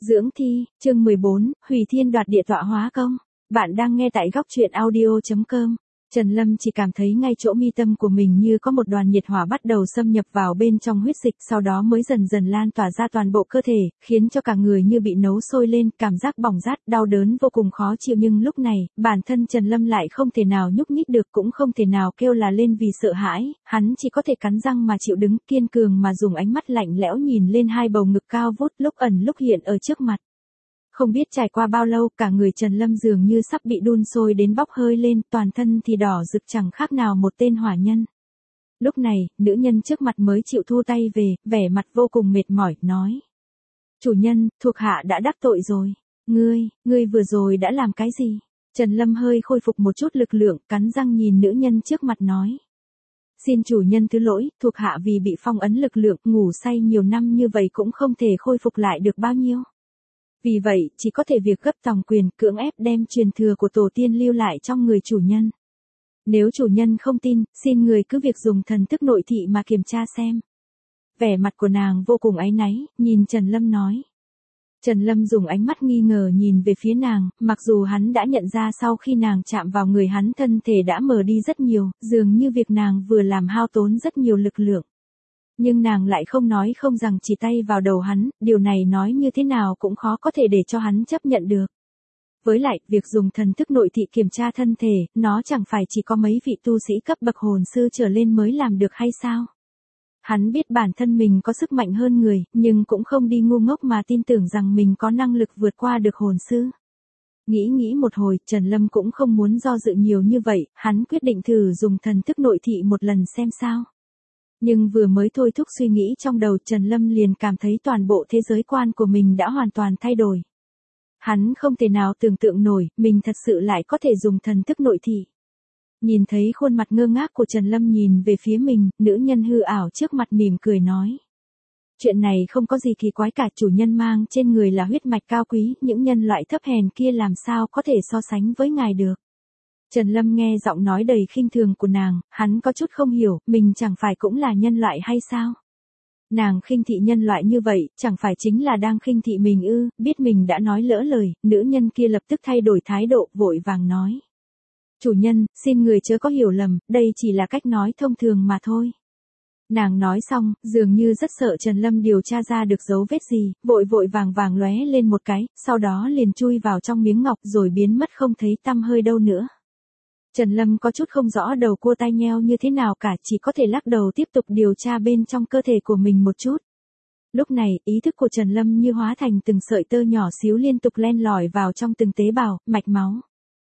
Dưỡng thi, chương 14, Hủy Thiên đoạt địa tọa hóa công. Bạn đang nghe tại góc truyện audio.com. Trần Lâm chỉ cảm thấy ngay chỗ mi tâm của mình như có một đoàn nhiệt hỏa bắt đầu xâm nhập vào bên trong huyết dịch, sau đó mới dần dần lan tỏa ra toàn bộ cơ thể, khiến cho cả người như bị nấu sôi lên, cảm giác bỏng rát, đau đớn vô cùng khó chịu. Nhưng lúc này, bản thân Trần Lâm lại không thể nào nhúc nhích được, cũng không thể nào kêu là lên vì sợ hãi, hắn chỉ có thể cắn răng mà chịu đứng, kiên cường mà dùng ánh mắt lạnh lẽo nhìn lên hai bầu ngực cao vút lúc ẩn lúc hiện ở trước mặt. Không biết trải qua bao lâu, cả người Trần Lâm dường như sắp bị đun sôi đến bốc hơi lên, toàn thân thì đỏ rực chẳng khác nào một tên hỏa nhân. Lúc này, nữ nhân trước mặt mới chịu thu tay về, vẻ mặt vô cùng mệt mỏi, nói. Chủ nhân, thuộc hạ đã đắc tội rồi. Ngươi vừa rồi đã làm cái gì? Trần Lâm hơi khôi phục một chút lực lượng, cắn răng nhìn nữ nhân trước mặt nói. Xin chủ nhân thứ lỗi, thuộc hạ vì bị phong ấn lực lượng, ngủ say nhiều năm như vậy cũng không thể khôi phục lại được bao nhiêu. Vì vậy, chỉ có thể việc gấp tòng quyền, cưỡng ép đem truyền thừa của tổ tiên lưu lại trong người chủ nhân. Nếu chủ nhân không tin, xin người cứ việc dùng thần thức nội thị mà kiểm tra xem. Vẻ mặt của nàng vô cùng áy náy, nhìn Trần Lâm nói. Trần Lâm dùng ánh mắt nghi ngờ nhìn về phía nàng, mặc dù hắn đã nhận ra sau khi nàng chạm vào người hắn thân thể đã mờ đi rất nhiều, dường như việc nàng vừa làm hao tốn rất nhiều lực lượng. Nhưng nàng lại không nói không rằng chỉ tay vào đầu hắn, điều này nói như thế nào cũng khó có thể để cho hắn chấp nhận được. Với lại, việc dùng thần thức nội thị kiểm tra thân thể, nó chẳng phải chỉ có mấy vị tu sĩ cấp bậc hồn sư trở lên mới làm được hay sao? Hắn biết bản thân mình có sức mạnh hơn người, nhưng cũng không đi ngu ngốc mà tin tưởng rằng mình có năng lực vượt qua được hồn sư. Nghĩ một hồi, Trần Lâm cũng không muốn do dự nhiều như vậy, hắn quyết định thử dùng thần thức nội thị một lần xem sao. Nhưng vừa mới thôi thúc suy nghĩ trong đầu, Trần Lâm liền cảm thấy toàn bộ thế giới quan của mình đã hoàn toàn thay đổi. Hắn không thể nào tưởng tượng nổi, mình thật sự lại có thể dùng thần thức nội thị. Nhìn thấy khuôn mặt ngơ ngác của Trần Lâm nhìn về phía mình, nữ nhân hư ảo trước mặt mỉm cười nói. Chuyện này không có gì kỳ quái cả, chủ nhân mang trên người là huyết mạch cao quý, những nhân loại thấp hèn kia làm sao có thể so sánh với ngài được. Trần Lâm nghe giọng nói đầy khinh thường của nàng, hắn có chút không hiểu, mình chẳng phải cũng là nhân loại hay sao? Nàng khinh thị nhân loại như vậy, chẳng phải chính là đang khinh thị mình ư? Biết mình đã nói lỡ lời, nữ nhân kia lập tức thay đổi thái độ, vội vàng nói. Chủ nhân, xin người chớ có hiểu lầm, đây chỉ là cách nói thông thường mà thôi. Nàng nói xong, dường như rất sợ Trần Lâm điều tra ra được dấu vết gì, vội vàng lóe lên một cái, sau đó liền chui vào trong miếng ngọc rồi biến mất không thấy tăm hơi đâu nữa. Trần Lâm có chút không rõ đầu cua tai nheo như thế nào cả, chỉ có thể lắc đầu tiếp tục điều tra bên trong cơ thể của mình một chút. Lúc này, ý thức của Trần Lâm như hóa thành từng sợi tơ nhỏ xíu liên tục len lỏi vào trong từng tế bào, mạch máu.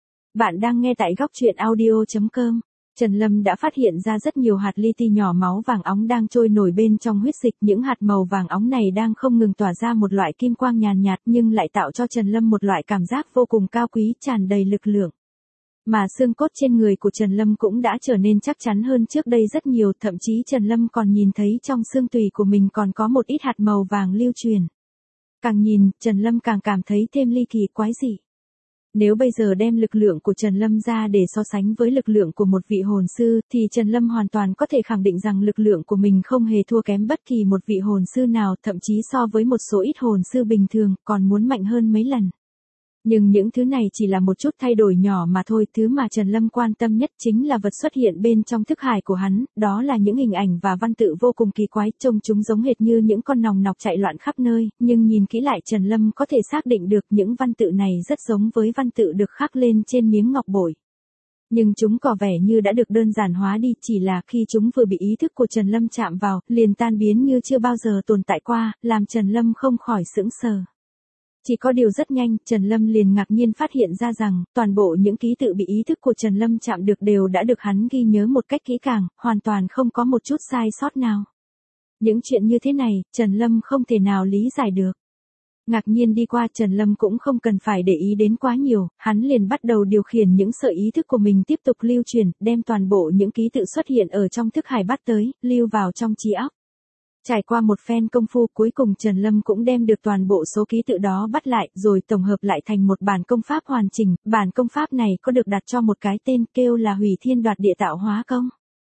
Bạn đang nghe tại góc truyện audio.com. Trần Lâm đã phát hiện ra rất nhiều hạt li ti nhỏ máu vàng óng đang trôi nổi bên trong huyết dịch, những hạt màu vàng óng này đang không ngừng tỏa ra một loại kim quang nhàn nhạt nhưng lại tạo cho Trần Lâm một loại cảm giác vô cùng cao quý, tràn đầy lực lượng. Mà xương cốt trên người của Trần Lâm cũng đã trở nên chắc chắn hơn trước đây rất nhiều, thậm chí Trần Lâm còn nhìn thấy trong xương tủy của mình còn có một ít hạt màu vàng lưu truyền. Càng nhìn, Trần Lâm càng cảm thấy thêm ly kỳ quái dị. Nếu bây giờ đem lực lượng của Trần Lâm ra để so sánh với lực lượng của một vị hồn sư, thì Trần Lâm hoàn toàn có thể khẳng định rằng lực lượng của mình không hề thua kém bất kỳ một vị hồn sư nào, thậm chí so với một số ít hồn sư bình thường, còn muốn mạnh hơn mấy lần. Nhưng những thứ này chỉ là một chút thay đổi nhỏ mà thôi, thứ mà Trần Lâm quan tâm nhất chính là vật xuất hiện bên trong thức hải của hắn, đó là những hình ảnh và văn tự vô cùng kỳ quái, trông chúng giống hệt như những con nòng nọc chạy loạn khắp nơi, nhưng nhìn kỹ lại Trần Lâm có thể xác định được những văn tự này rất giống với văn tự được khắc lên trên miếng ngọc bội. Nhưng chúng có vẻ như đã được đơn giản hóa đi, chỉ là khi chúng vừa bị ý thức của Trần Lâm chạm vào, liền tan biến như chưa bao giờ tồn tại qua, làm Trần Lâm không khỏi sững sờ. Chỉ có điều rất nhanh, Trần Lâm liền ngạc nhiên phát hiện ra rằng, toàn bộ những ký tự bị ý thức của Trần Lâm chạm được đều đã được hắn ghi nhớ một cách kỹ càng, hoàn toàn không có một chút sai sót nào. Những chuyện như thế này, Trần Lâm không thể nào lý giải được. Ngạc nhiên đi qua, Trần Lâm cũng không cần phải để ý đến quá nhiều, hắn liền bắt đầu điều khiển những sợi ý thức của mình tiếp tục lưu truyền, đem toàn bộ những ký tự xuất hiện ở trong thức hải bắt tới, lưu vào trong trí óc. Trải qua một phen công phu, cuối cùng Trần Lâm cũng đem được toàn bộ số ký tự đó bắt lại, rồi tổng hợp lại thành một bản công pháp hoàn chỉnh. Bản công pháp này có được đặt cho một cái tên, kêu là Hủy Thiên đoạt địa tạo hóa công.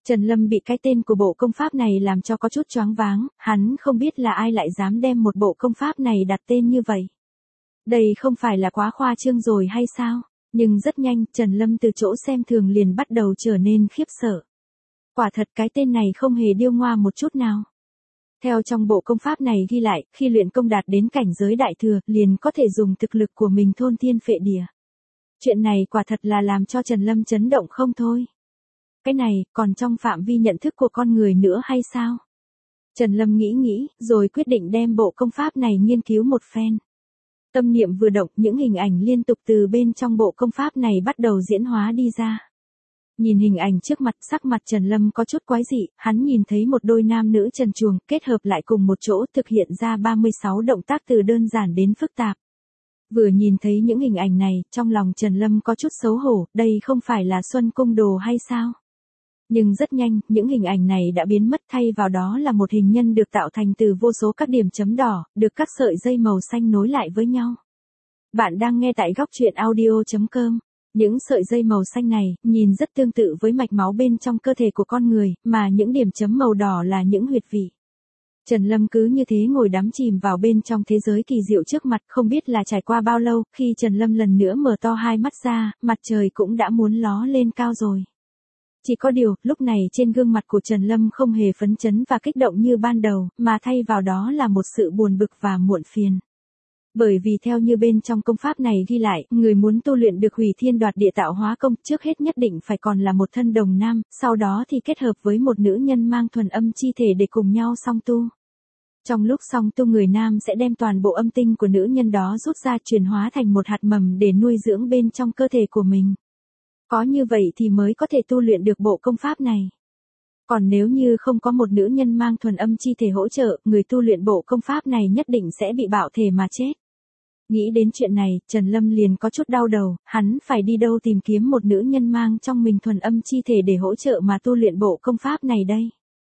Trần Lâm bị cái tên của bộ công pháp này làm cho có chút choáng váng, hắn không biết là ai lại dám đem một bộ công pháp này đặt tên như vậy. Đây không phải là quá khoa trương rồi hay sao? Nhưng rất nhanh, Trần Lâm từ chỗ xem thường liền bắt đầu trở nên khiếp sợ. Quả thật cái tên này không hề điêu ngoa một chút nào. Theo trong bộ công pháp này ghi lại, khi luyện công đạt đến cảnh giới đại thừa, liền có thể dùng thực lực của mình thôn thiên phệ địa. Chuyện này quả thật là làm cho Trần Lâm chấn động không thôi. Cái này, còn trong phạm vi nhận thức của con người nữa hay sao? Trần Lâm nghĩ, rồi quyết định đem bộ công pháp này nghiên cứu một phen. Tâm niệm vừa động, những hình ảnh liên tục từ bên trong bộ công pháp này bắt đầu diễn hóa đi ra. Nhìn hình ảnh trước mặt, sắc mặt Trần Lâm có chút quái dị, hắn nhìn thấy một đôi nam nữ trần truồng, kết hợp lại cùng một chỗ thực hiện ra 36 động tác từ đơn giản đến phức tạp. Vừa nhìn thấy những hình ảnh này, trong lòng Trần Lâm có chút xấu hổ, đây không phải là Xuân Cung Đồ hay sao? Nhưng rất nhanh, những hình ảnh này đã biến mất, thay vào đó là một hình nhân được tạo thành từ vô số các điểm chấm đỏ, được các sợi dây màu xanh nối lại với nhau. Bạn đang nghe tại góc truyện audio.com. Những sợi dây màu xanh này, nhìn rất tương tự với mạch máu bên trong cơ thể của con người, mà những điểm chấm màu đỏ là những huyệt vị. Trần Lâm cứ như thế ngồi đắm chìm vào bên trong thế giới kỳ diệu trước mặt, không biết là trải qua bao lâu, khi Trần Lâm lần nữa mở to hai mắt ra, mặt trời cũng đã muốn ló lên cao rồi. Chỉ có điều, lúc này trên gương mặt của Trần Lâm không hề phấn chấn và kích động như ban đầu, mà thay vào đó là một sự buồn bực và muộn phiền. Bởi vì theo như bên trong công pháp này ghi lại, người muốn tu luyện được hủy thiên đoạt địa tạo hóa công, trước hết nhất định phải còn là một thân đồng nam, sau đó thì kết hợp với một nữ nhân mang thuần âm chi thể để cùng nhau song tu. Trong lúc song tu, người nam sẽ đem toàn bộ âm tinh của nữ nhân đó rút ra chuyển hóa thành một hạt mầm để nuôi dưỡng bên trong cơ thể của mình. Có như vậy thì mới có thể tu luyện được bộ công pháp này. Còn nếu như không có một nữ nhân mang thuần âm chi thể hỗ trợ, người tu luyện bộ công pháp này nhất định sẽ bị bạo thể mà chết. Nghĩ đến chuyện này, Trần Lâm liền có chút đau đầu, hắn phải đi đâu tìm kiếm một nữ nhân mang trong mình thuần âm chi thể để hỗ trợ mà tu luyện bộ công pháp này đây.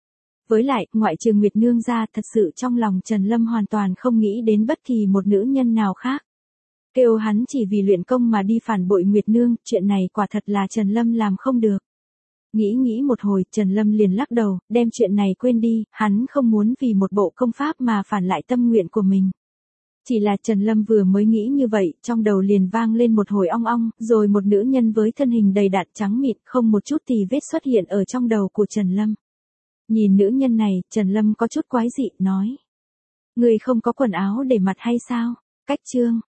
Với lại, ngoại trừ Nguyệt Nương ra, thật sự trong lòng Trần Lâm hoàn toàn không nghĩ đến bất kỳ một nữ nhân nào khác. Kêu hắn chỉ vì luyện công mà đi phản bội Nguyệt Nương, chuyện này quả thật là Trần Lâm làm không được. Nghĩ một hồi, Trần Lâm liền lắc đầu, đem chuyện này quên đi, hắn không muốn vì một bộ công pháp mà phản lại tâm nguyện của mình. Chỉ là Trần Lâm vừa mới nghĩ như vậy, trong đầu liền vang lên một hồi ong ong, rồi một nữ nhân với thân hình đầy đặn trắng mịn, không một chút tì vết xuất hiện ở trong đầu của Trần Lâm. Nhìn nữ nhân này, Trần Lâm có chút quái dị, nói. Người không có quần áo để mặt hay sao? Cách chương.